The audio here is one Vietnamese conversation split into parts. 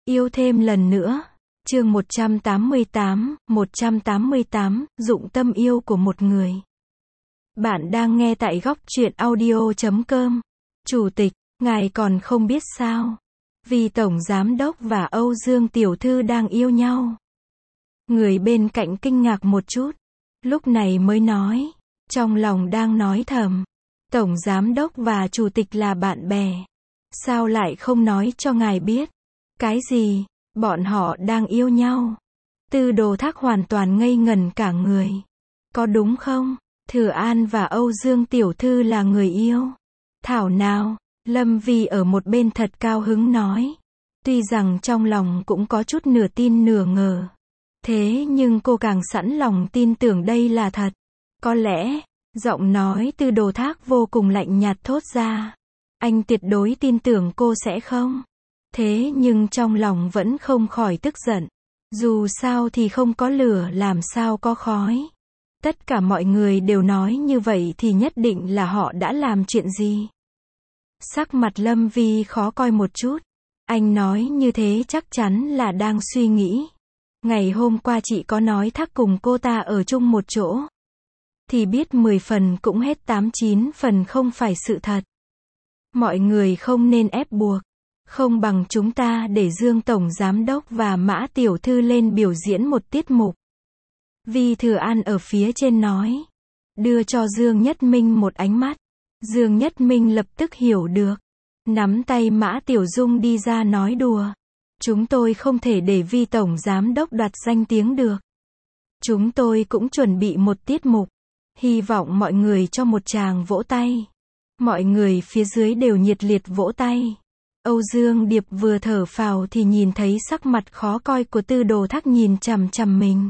Yêu thêm lần nữa. Chương 188, dụng tâm yêu của một người. Bạn đang nghe tại góc truyện audio.com. Chủ tịch, ngài còn không biết sao? Vì Tổng Giám Đốc và Âu Dương Tiểu Thư đang yêu nhau. Người bên cạnh kinh ngạc một chút. Lúc này mới nói. Trong lòng đang nói thầm. Tổng Giám Đốc và Chủ tịch là bạn bè. Sao lại không nói cho ngài biết? Cái gì? Bọn họ đang yêu nhau. Tư Đồ Thác hoàn toàn ngây ngẩn cả người. Có đúng không? Thừa An và Âu Dương Tiểu Thư là người yêu. Thảo nào, Lâm Vi ở một bên thật cao hứng nói. Tuy rằng trong lòng cũng có chút nửa tin nửa ngờ. Thế nhưng cô càng sẵn lòng tin tưởng đây là thật. Có lẽ, giọng nói Tư Đồ Thác vô cùng lạnh nhạt thốt ra. Anh tuyệt đối tin tưởng cô sẽ không? Thế nhưng trong lòng vẫn không khỏi tức giận. Dù sao thì không có lửa làm sao có khói. Tất cả mọi người đều nói như vậy thì nhất định là họ đã làm chuyện gì. Sắc mặt Lâm Vi khó coi một chút. Anh nói như thế chắc chắn là đang suy nghĩ. Ngày hôm qua chị có nói Thác cùng cô ta ở chung một chỗ. Thì biết 10 phần cũng hết 8-9 phần không phải sự thật. Mọi người không nên ép buộc. Không bằng chúng ta để Dương Tổng Giám Đốc và Mã Tiểu Thư lên biểu diễn một tiết mục. Vi Thừa An ở phía trên nói. Đưa cho Dương Nhất Minh một ánh mắt. Dương Nhất Minh lập tức hiểu được. Nắm tay Mã Tiểu Dung đi ra nói đùa. Chúng tôi không thể để Vi Tổng Giám Đốc đoạt danh tiếng được. Chúng tôi cũng chuẩn bị một tiết mục. Hy vọng mọi người cho một tràng vỗ tay. Mọi người phía dưới đều nhiệt liệt vỗ tay. Âu Dương Điệp vừa thở phào thì nhìn thấy sắc mặt khó coi của Tư Đồ Thác nhìn chằm chằm mình.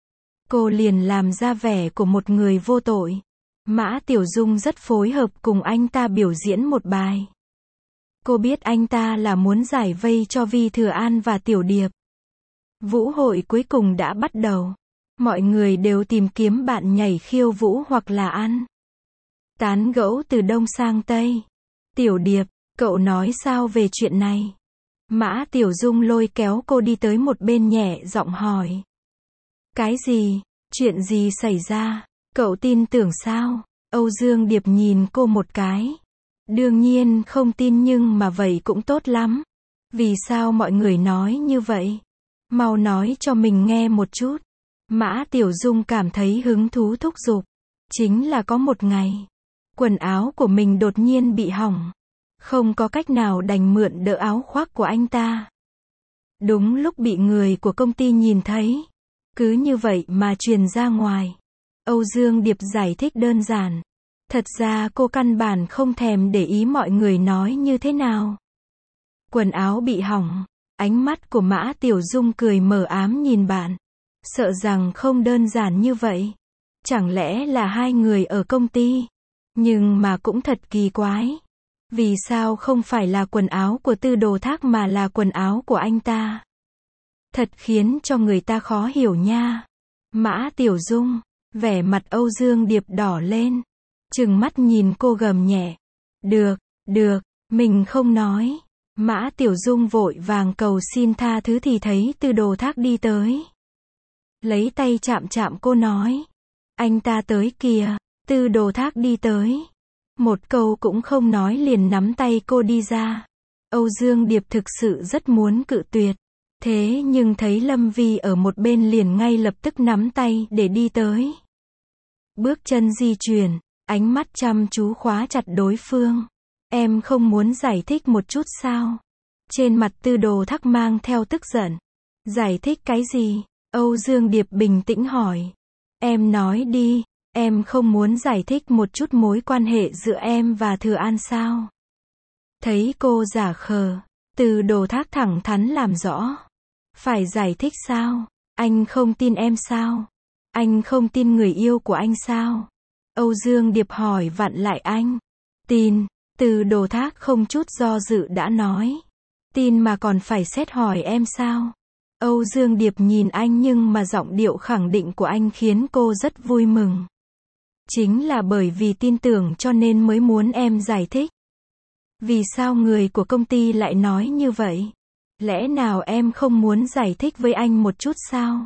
Cô liền làm ra vẻ của một người vô tội. Mã Tiểu Dung rất phối hợp cùng anh ta biểu diễn một bài. Cô biết anh ta là muốn giải vây cho Vi Thừa An và Tiểu Điệp. Vũ hội cuối cùng đã bắt đầu. Mọi người đều tìm kiếm bạn nhảy khiêu vũ hoặc là ăn. Tán gẫu từ đông sang tây. Tiểu Điệp, cậu nói sao về chuyện này? Mã Tiểu Dung lôi kéo cô đi tới một bên nhẹ giọng hỏi. Cái gì? Chuyện gì xảy ra? Cậu tin tưởng sao? Âu Dương Điệp nhìn cô một cái. Đương nhiên không tin nhưng mà vậy cũng tốt lắm. Vì sao mọi người nói như vậy? Mau nói cho mình nghe một chút. Mã Tiểu Dung cảm thấy hứng thú thúc giục. Chính là có một ngày. Quần áo của mình đột nhiên bị hỏng. Không có cách nào đành mượn đỡ áo khoác của anh ta. Đúng lúc bị người của công ty nhìn thấy. Cứ như vậy mà truyền ra ngoài. Âu Dương Điệp giải thích đơn giản. Thật ra cô căn bản không thèm để ý mọi người nói như thế nào. Quần áo bị hỏng. Ánh mắt của Mã Tiểu Dung cười mờ ám nhìn bạn. Sợ rằng không đơn giản như vậy. Chẳng lẽ là hai người ở công ty? Nhưng mà cũng thật kỳ quái. Vì sao không phải là quần áo của Tư Đồ Thác mà là quần áo của anh ta? Thật khiến cho người ta khó hiểu nha. Mã Tiểu Dung, vẻ mặt Âu Dương Điệp đỏ lên. Trừng mắt nhìn cô gầm nhẹ. Được, mình không nói. Mã Tiểu Dung vội vàng cầu xin tha thứ thì thấy Tư Đồ Thác đi tới. Lấy tay chạm chạm cô nói. Anh ta tới kìa. Tư Đồ Thác đi tới. Một câu cũng không nói liền nắm tay cô đi ra. Âu Dương Điệp thực sự rất muốn cự tuyệt. Thế nhưng thấy Lâm Vi ở một bên liền ngay lập tức nắm tay để đi tới. Bước chân di chuyển, ánh mắt chăm chú khóa chặt đối phương. Em không muốn giải thích một chút sao? Trên mặt Tư Đồ Thác mang theo tức giận. Giải thích cái gì? Âu Dương Điệp bình tĩnh hỏi. Em nói đi. Em không muốn giải thích một chút mối quan hệ giữa em và Thừa An sao? Thấy cô giả khờ, Tư Đồ Thác thẳng thắn làm rõ. Phải giải thích sao? Anh không tin em sao? Anh không tin người yêu của anh sao? Âu Dương Điệp hỏi vặn lại anh. Tin, Tư Đồ Thác không chút do dự đã nói. Tin mà còn phải xét hỏi em sao? Âu Dương Điệp nhìn anh nhưng mà giọng điệu khẳng định của anh khiến cô rất vui mừng. Chính là bởi vì tin tưởng cho nên mới muốn em giải thích. Vì sao người của công ty lại nói như vậy? Lẽ nào em không muốn giải thích với anh một chút sao?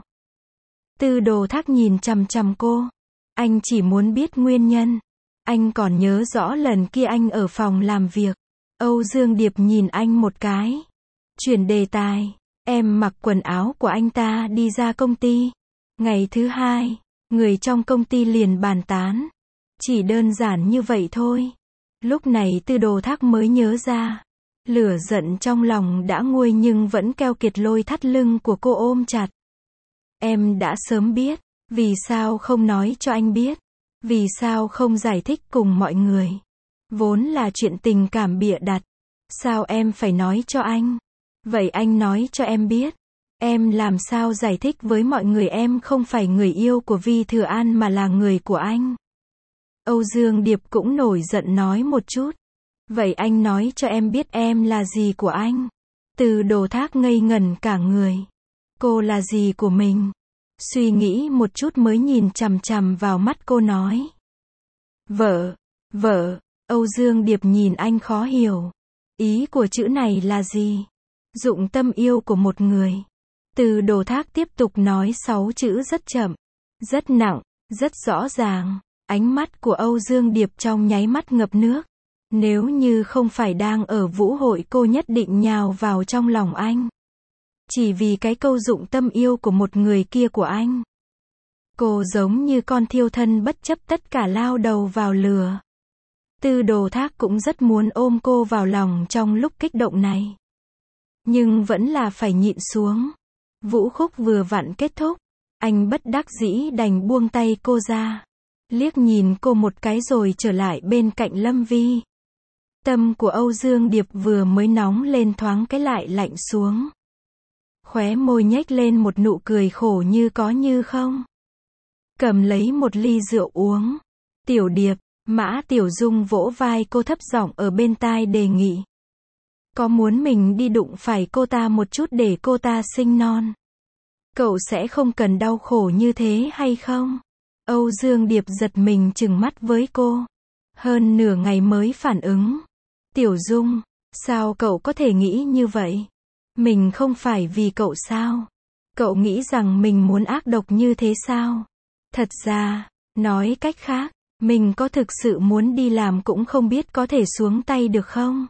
Tư Đồ Thác nhìn chằm chằm cô. Anh chỉ muốn biết nguyên nhân. Anh còn nhớ rõ lần kia anh ở phòng làm việc. Âu Dương Điệp nhìn anh một cái. Chuyển đề tài. Em mặc quần áo của anh ta đi ra công ty. Ngày thứ hai, người trong công ty liền bàn tán. Chỉ đơn giản như vậy thôi. Lúc này Tư Đồ Thác mới nhớ ra. Lửa giận trong lòng đã nguôi nhưng vẫn keo kiệt lôi thắt lưng của cô ôm chặt. Em đã sớm biết. Vì sao không nói cho anh biết? Vì sao không giải thích cùng mọi người? Vốn là chuyện tình cảm bịa đặt. Sao em phải nói cho anh? Vậy anh nói cho em biết. Em làm sao giải thích với mọi người em không phải người yêu của Vi Thừa An mà là người của anh? Âu Dương Điệp cũng nổi giận nói một chút. Vậy anh nói cho em biết em là gì của anh? Tư Đồ Thác ngây ngẩn cả người. Cô là gì của mình? Suy nghĩ một chút mới nhìn chằm chằm vào mắt cô nói. Vợ. Âu Dương Điệp nhìn anh khó hiểu. Ý của chữ này là gì? Dụng tâm yêu của một người. Tư Đồ Thác tiếp tục nói 6 chữ rất chậm, rất nặng, rất rõ ràng. Ánh mắt của Âu Dương Điệp trong nháy mắt ngập nước. Nếu như không phải đang ở vũ hội cô nhất định nhào vào trong lòng anh. Chỉ vì cái câu dụng tâm yêu của một người kia của anh. Cô giống như con thiêu thân bất chấp tất cả lao đầu vào lửa. Tư Đồ Thác cũng rất muốn ôm cô vào lòng trong lúc kích động này. Nhưng vẫn là phải nhịn xuống. Vũ khúc vừa vặn kết thúc. Anh bất đắc dĩ đành buông tay cô ra. Liếc nhìn cô một cái rồi trở lại bên cạnh Lâm Vi. Tâm của Âu Dương Điệp vừa mới nóng lên thoáng cái lại lạnh xuống. Khóe môi nhếch lên một nụ cười khổ như có như không. Cầm lấy một ly rượu uống. Tiểu Điệp, Mã Tiểu Dung vỗ vai cô thấp giọng ở bên tai đề nghị. Có muốn mình đi đụng phải cô ta một chút để cô ta sinh non? Cậu sẽ không cần đau khổ như thế hay không? Âu Dương Điệp giật mình trừng mắt với cô. Hơn nửa ngày mới phản ứng. Tiểu Dung, sao cậu có thể nghĩ như vậy? Mình không phải vì cậu sao? Cậu nghĩ rằng mình muốn ác độc như thế sao? Thật ra, nói cách khác, mình có thực sự muốn đi làm cũng không biết có thể xuống tay được không?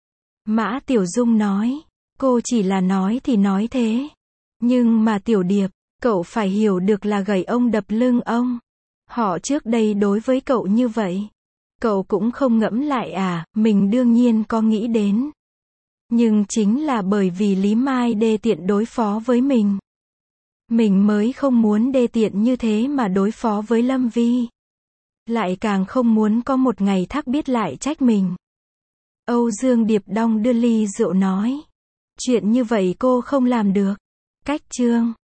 Mã Tiểu Dung nói, cô chỉ là nói thì nói thế. Nhưng mà Tiểu Điệp, cậu phải hiểu được là gậy ông đập lưng ông. Họ trước đây đối với cậu như vậy. Cậu cũng không ngẫm lại à? Mình đương nhiên có nghĩ đến. Nhưng chính là bởi vì Lý Mai đê tiện đối phó với mình. Mình mới không muốn đê tiện như thế mà đối phó với Lâm Vi. Lại càng không muốn có một ngày Thác biết lại trách mình. Âu Dương Điệp đong đưa ly rượu nói. Chuyện như vậy cô không làm được. Cách chương